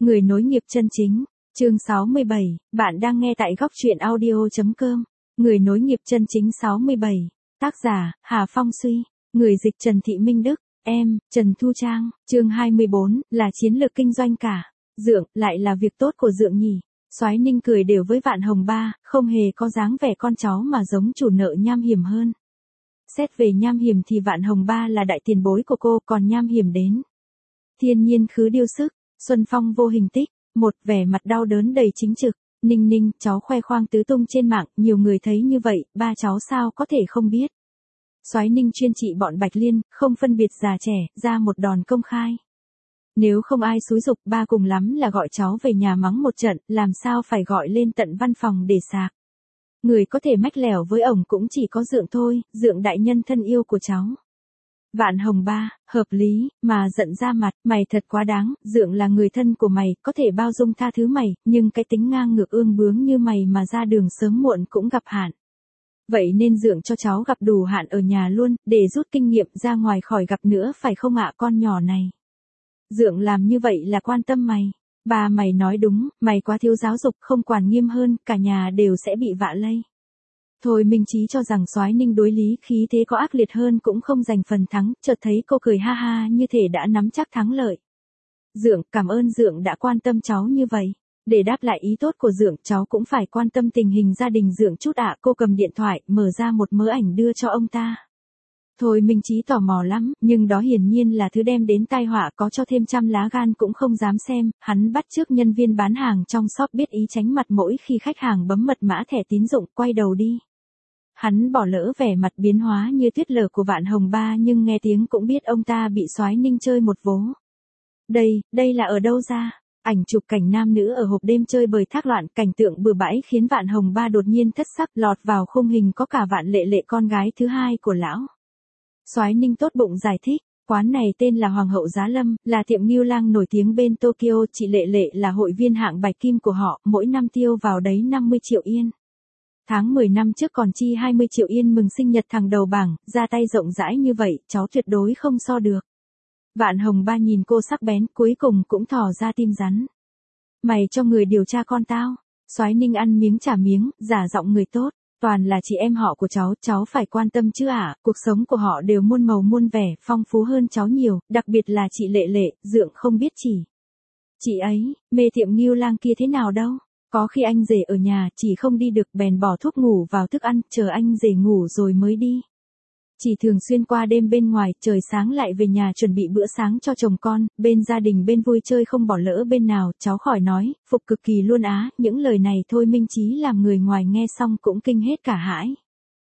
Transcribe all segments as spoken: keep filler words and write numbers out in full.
Người nối nghiệp chân chính. Chương sáu mươi bảy, bạn đang nghe tại góc truyện audio chấm com. Người nối nghiệp chân chính sáu mươi bảy. Tác giả, Hà Phong Suy. Người dịch Trần Thị Minh Đức. Em, Trần Thu Trang. Chương hai mươi bốn, là chiến lược kinh doanh cả. Dượng, lại là việc tốt của Dượng nhỉ. Soái Ninh cười đều với Vạn Hồng Ba, không hề có dáng vẻ con cháu mà giống chủ nợ Nham Hiểm hơn. Xét về Nham Hiểm thì Vạn Hồng Ba là đại tiền bối của cô, còn Nham Hiểm đến thiên nhiên khứ điêu sức, xuân phong vô hình tích. Một vẻ mặt đau đớn đầy chính trực. Ninh ninh, cháu khoe khoang tứ tung trên mạng, nhiều người thấy như vậy, ba cháu sao có thể không biết. Soái Ninh chuyên trị bọn Bạch Liên, không phân biệt già trẻ, ra một đòn công khai. Nếu không ai xúi giục, ba cùng lắm là gọi cháu về nhà mắng một trận, làm sao phải gọi lên tận văn phòng để sạc. Người có thể mách lẻo với ổng cũng chỉ có Dượng thôi, Dượng đại nhân thân yêu của cháu. Vạn Hồng Ba, hợp lý, mà giận ra mặt, mày thật quá đáng, Dượng là người thân của mày, có thể bao dung tha thứ mày, nhưng cái tính ngang ngược ương bướng như mày mà ra đường sớm muộn cũng gặp hạn. Vậy nên Dượng cho cháu gặp đủ hạn ở nhà luôn, để rút kinh nghiệm ra ngoài khỏi gặp nữa phải không ạ con nhỏ này. Dượng làm như vậy là quan tâm mày. Ba mày nói đúng, mày quá thiếu giáo dục, không quản nghiêm hơn, cả nhà đều sẽ bị vạ lây. Thôi Minh Chí cho rằng Soái Ninh đối lý khí thế có ác liệt hơn cũng không giành phần thắng, chợt thấy cô cười ha ha như thể đã nắm chắc thắng lợi. Dượng, cảm ơn Dượng đã quan tâm cháu như vậy. Để đáp lại ý tốt của Dượng, cháu cũng phải quan tâm tình hình gia đình Dượng chút ạ. Cô cầm điện thoại, mở ra một mớ ảnh đưa cho ông ta. Thôi Minh Chí tò mò lắm, nhưng đó hiển nhiên là thứ đem đến tai họa, có cho thêm trăm lá gan cũng không dám xem. Hắn bắt chước nhân viên bán hàng trong shop biết ý tránh mặt mỗi khi khách hàng bấm mật mã thẻ tín dụng, quay đầu đi. Hắn bỏ lỡ vẻ mặt biến hóa như tuyết lở của Vạn Hồng Ba, nhưng nghe tiếng cũng biết ông ta bị Soái Ninh chơi một vố. Đây, đây là ở đâu ra? Ảnh chụp cảnh nam nữ ở hộp đêm chơi bời thác loạn, cảnh tượng bừa bãi khiến Vạn Hồng Ba đột nhiên thất sắc, lọt vào khung hình có cả Vạn Lệ Lệ con gái thứ hai của lão. Soái Ninh tốt bụng giải thích, quán này tên là Hoàng hậu Giá Lâm, là tiệm ngưu lang nổi tiếng bên Tokyo, chị Lệ Lệ là hội viên hạng bạch kim của họ, mỗi năm tiêu vào đấy năm mươi triệu yên. Tháng mười năm trước còn chi hai mươi triệu yên mừng sinh nhật thằng đầu bảng, ra tay rộng rãi như vậy, cháu tuyệt đối không so được. Vạn Hồng Ba nhìn cô sắc bén, cuối cùng cũng thò ra tim rắn. Mày cho người điều tra con tao. Soái Ninh ăn miếng trả miếng, giả giọng người tốt. Toàn là chị em họ của cháu, cháu phải quan tâm chứ ạ, à? Cuộc sống của họ đều muôn màu muôn vẻ, phong phú hơn cháu nhiều, đặc biệt là chị Lệ Lệ, Dượng không biết chỉ. Chị ấy, mê tiệm ngưu lang kia thế nào đâu. Có khi anh rể ở nhà, chỉ không đi được bèn bỏ thuốc ngủ vào thức ăn, chờ anh rể ngủ rồi mới đi. Chỉ thường xuyên qua đêm bên ngoài, trời sáng lại về nhà chuẩn bị bữa sáng cho chồng con, bên gia đình bên vui chơi không bỏ lỡ bên nào, cháu khỏi nói, phục cực kỳ luôn á, những lời này Thôi Minh Chí làm người ngoài nghe xong cũng kinh hết cả hãi.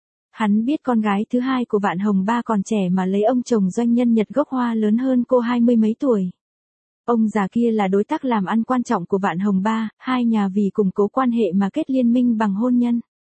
Hắn biết con gái thứ hai của Vạn Hồng Ba còn trẻ mà lấy ông chồng doanh nhân Nhật gốc Hoa lớn hơn cô hai mươi mấy tuổi. Ông già kia là đối tác làm ăn quan trọng của Vạn Hồng Ba, hai nhà vì củng cố quan hệ mà kết liên minh bằng hôn nhân.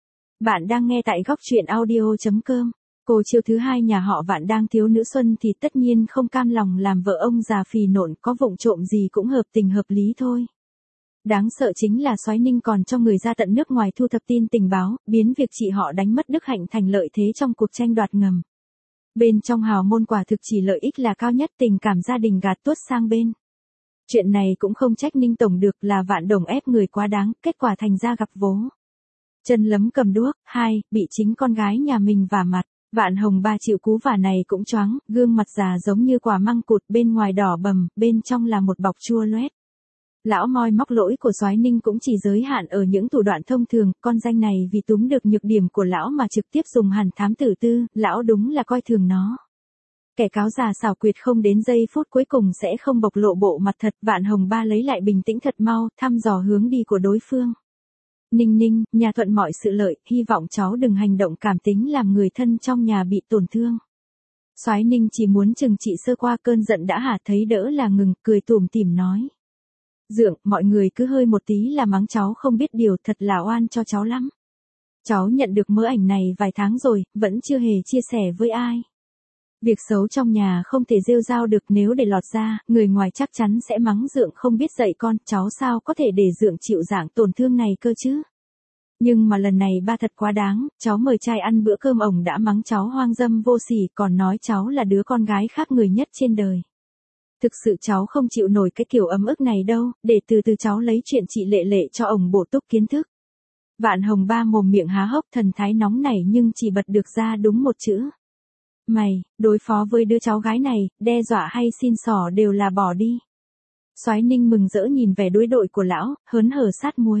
Bạn đang nghe tại góc truyện audio chấm com. Cô chiêu thứ hai nhà họ Vạn đang thiếu nữ xuân thì tất nhiên không cam lòng làm vợ ông già phì nộn, có vụng trộm gì cũng hợp tình hợp lý thôi. Đáng sợ chính là Soái Ninh còn cho người ra tận nước ngoài thu thập tin tình báo, biến việc chị họ đánh mất đức hạnh thành lợi thế trong cuộc tranh đoạt ngầm. Bên trong hào môn quả thực chỉ lợi ích là cao nhất, tình cảm gia đình gạt tuốt sang bên. Chuyện này cũng không trách Ninh Tổng được, là Vạn Đồng ép người quá đáng, kết quả thành ra gặp vố. Chân lấm cầm đuốc, hai, bị chính con gái nhà mình vả mặt. Vạn Hồng Ba chịu cú vả này cũng choáng, gương mặt già giống như quả măng cụt, bên ngoài đỏ bầm, bên trong là một bọc chua loét. Lão moi móc lỗi của Soái Ninh cũng chỉ giới hạn ở những thủ đoạn thông thường, con danh này vì túm được nhược điểm của lão mà trực tiếp dùng hẳn thám tử tư, lão đúng là coi thường nó. Kẻ cáo già xảo quyệt không đến giây phút cuối cùng sẽ không bộc lộ bộ mặt thật. Vạn Hồng Ba lấy lại bình tĩnh thật mau, thăm dò hướng đi của đối phương. Ninh ninh, nhà thuận mọi sự lợi, hy vọng cháu đừng hành động cảm tính làm người thân trong nhà bị tổn thương. Soái Ninh chỉ muốn chừng trị sơ qua cơn giận đã hả, thấy đỡ là ngừng, cười tủm tỉm nói. Dượng, mọi người cứ hơi một tí là mắng cháu không biết điều, thật là oan cho cháu lắm. Cháu nhận được mớ ảnh này vài tháng rồi, vẫn chưa hề chia sẻ với ai. Việc xấu trong nhà không thể rêu rao được, nếu để lọt ra, người ngoài chắc chắn sẽ mắng Dượng không biết dạy con, cháu sao có thể để Dượng chịu dạng tổn thương này cơ chứ. Nhưng mà lần này ba thật quá đáng, cháu mời trai ăn bữa cơm ổng đã mắng cháu hoang dâm vô sỉ, còn nói cháu là đứa con gái khác người nhất trên đời. thực sự cháu không chịu nổi cái kiểu ấm ức này đâu, để từ từ cháu lấy chuyện chị Lệ Lệ cho ổng bổ túc kiến thức. Vạn Hồng Ba mồm miệng há hốc thần thái nóng nảy nhưng chỉ bật được ra đúng một chữ. Mày, đối phó với đứa cháu gái này, đe dọa hay xin xỏ đều là bỏ đi. Soái Ninh mừng rỡ nhìn vẻ đối đội của lão, hớn hở sát muối.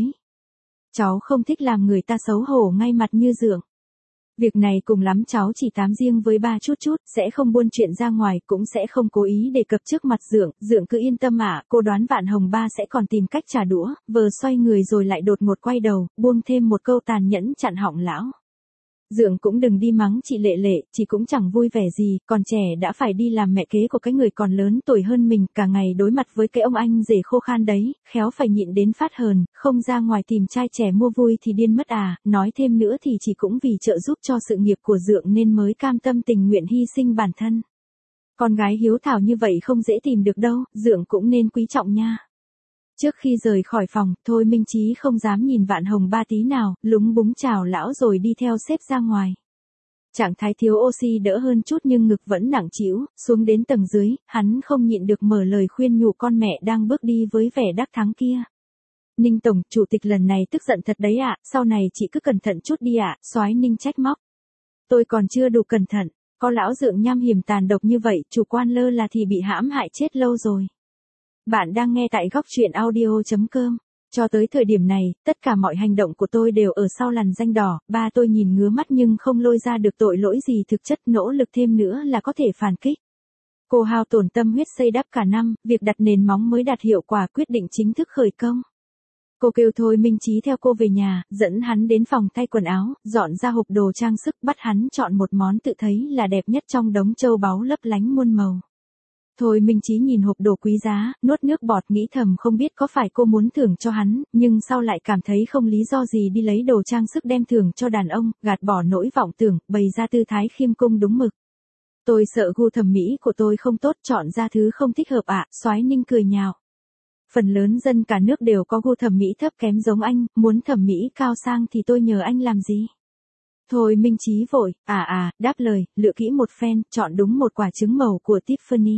Cháu không thích làm người ta xấu hổ ngay mặt như Dượng. Việc này cùng lắm cháu chỉ tám riêng với ba chút chút, sẽ không buôn chuyện ra ngoài, cũng sẽ không cố ý đề cập trước mặt Dượng. Dượng cứ yên tâm ạ, cô đoán Vạn Hồng Ba sẽ còn tìm cách trả đũa. Vờ xoay người rồi lại đột ngột quay đầu, buông thêm một câu tàn nhẫn chặn họng lão. Dượng cũng đừng đi mắng chị Lệ Lệ, chị cũng chẳng vui vẻ gì, còn trẻ đã phải đi làm mẹ kế của cái người còn lớn tuổi hơn mình, cả ngày đối mặt với cái ông anh rể khô khan đấy, khéo phải nhịn đến phát hờn, không ra ngoài tìm trai trẻ mua vui thì điên mất à, nói thêm nữa thì chỉ cũng vì trợ giúp cho sự nghiệp của Dượng nên mới cam tâm tình nguyện hy sinh bản thân. Con gái hiếu thảo như vậy không dễ tìm được đâu, Dượng cũng nên quý trọng nha. Trước khi rời khỏi phòng, Thôi Minh Chí không dám nhìn Vạn Hồng Ba tí nào, lúng búng chào lão rồi đi theo sếp ra ngoài. Trạng thái thiếu oxy đỡ hơn chút nhưng ngực vẫn nặng trĩu, xuống đến tầng dưới, hắn không nhịn được mở lời khuyên nhủ con mẹ đang bước đi với vẻ đắc thắng kia. Ninh Tổng, chủ tịch lần này tức giận thật đấy ạ, sau này chị cứ cẩn thận chút đi ạ, Soái Ninh trách móc. Tôi còn chưa đủ cẩn thận, có lão Dượng nham hiểm tàn độc như vậy, chủ quan lơ là thì bị hãm hại chết lâu rồi. Bạn đang nghe tại góc truyện audio chấm com. Cho tới thời điểm này, tất cả mọi hành động của tôi đều ở sau lằn ranh đỏ, ba tôi nhìn ngứa mắt nhưng không lôi ra được tội lỗi gì thực chất, nỗ lực thêm nữa là có thể phản kích. Cô hao tổn tâm huyết xây đắp cả năm, việc đặt nền móng mới đạt hiệu quả, quyết định chính thức khởi công. Cô kêu Thôi Minh Chí theo cô về nhà, dẫn hắn đến phòng thay quần áo, dọn ra hộp đồ trang sức, bắt hắn chọn một món tự thấy là đẹp nhất trong đống châu báu lấp lánh muôn màu. Thôi Minh Chí nhìn hộp đồ quý giá, nuốt nước bọt nghĩ thầm không biết có phải cô muốn thưởng cho hắn, nhưng sau lại cảm thấy không lý do gì đi lấy đồ trang sức đem thưởng cho đàn ông, gạt bỏ nỗi vọng tưởng, bày ra tư thái khiêm cung đúng mực. Tôi sợ gu thẩm mỹ của tôi không tốt, chọn ra thứ không thích hợp ạ, à, Soái Ninh cười nhạo. Phần lớn dân cả nước đều có gu thẩm mỹ thấp kém giống anh, muốn thẩm mỹ cao sang thì tôi nhờ anh làm gì? Thôi Minh Chí vội, à à, đáp lời, lựa kỹ một phen, chọn đúng một quả trứng màu của Tiffany.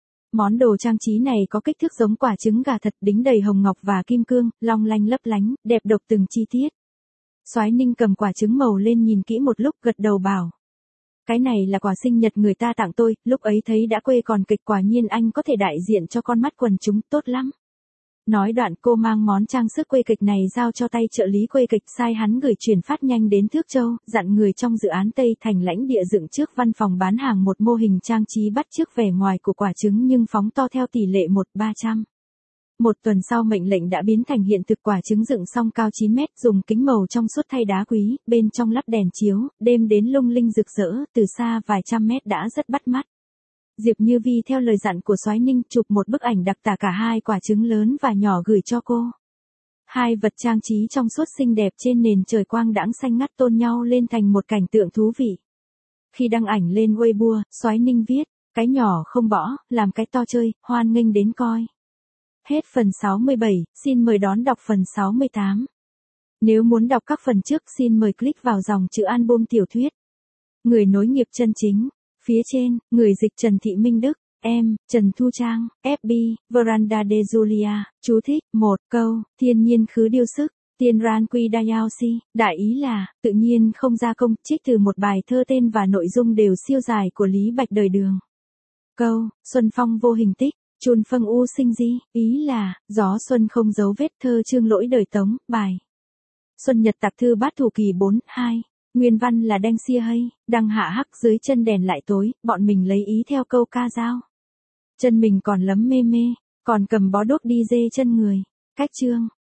Món đồ trang trí này có kích thước giống quả trứng gà thật, đính đầy hồng ngọc và kim cương, long lanh lấp lánh, đẹp độc từng chi tiết. Soái Ninh cầm quả trứng màu lên nhìn kỹ một lúc, gật đầu bảo. Cái này là quà sinh nhật người ta tặng tôi, lúc ấy thấy đã quê còn kịch, quả nhiên anh có thể đại diện cho con mắt quần chúng, tốt lắm. Nói đoạn cô mang món trang sức quê kịch này giao cho tay trợ lý quê kịch, sai hắn gửi chuyển phát nhanh đến Thước Châu, dặn người trong dự án Tây Thành lãnh địa dựng trước văn phòng bán hàng một mô hình trang trí bắt chước vẻ ngoài của quả trứng nhưng phóng to theo tỷ lệ một ba trăm. Một tuần sau mệnh lệnh đã biến thành hiện thực, quả trứng dựng xong cao chín mét, dùng kính màu trong suốt thay đá quý, bên trong lắp đèn chiếu, đêm đến lung linh rực rỡ, từ xa vài trăm mét đã rất bắt mắt. Diệp Như Vi theo lời dặn của Soái Ninh chụp một bức ảnh đặc tả cả hai quả trứng lớn và nhỏ gửi cho cô. Hai vật trang trí trong suốt xinh đẹp trên nền trời quang đãng xanh ngắt tôn nhau lên thành một cảnh tượng thú vị. Khi đăng ảnh lên Weibo, Soái Ninh viết, cái nhỏ không bỏ, làm cái to chơi, hoan nghênh đến coi. Hết phần sáu mươi bảy, xin mời đón đọc phần sáu mươi tám. Nếu muốn đọc các phần trước xin mời click vào dòng chữ album tiểu thuyết. Người nối nghiệp chân chính. Phía trên, người dịch Trần Thị Minh Đức, em, Trần Thu Trang, ép bê, Veranda de Julia, chú thích, một câu, thiên nhiên khứ điêu sức, tiên ran quy dayao si, đại ý là, tự nhiên không gia công, trích từ một bài thơ tên và nội dung đều siêu dài của Lý Bạch đời Đường. Câu, xuân phong vô hình tích, chun phân u sinh di, ý là, gió xuân không dấu vết, thơ chương lỗi đời Tống, bài. Xuân Nhật Tạc Thư Bát Thủ Kỳ bốn, hai. Nguyên văn là đanh xia hay, đăng hạ hắc dưới chân đèn lại tối, bọn mình lấy ý theo câu ca dao. Chân mình còn lấm mê mê, còn cầm bó đuốc đi dê chân người. Cách chương.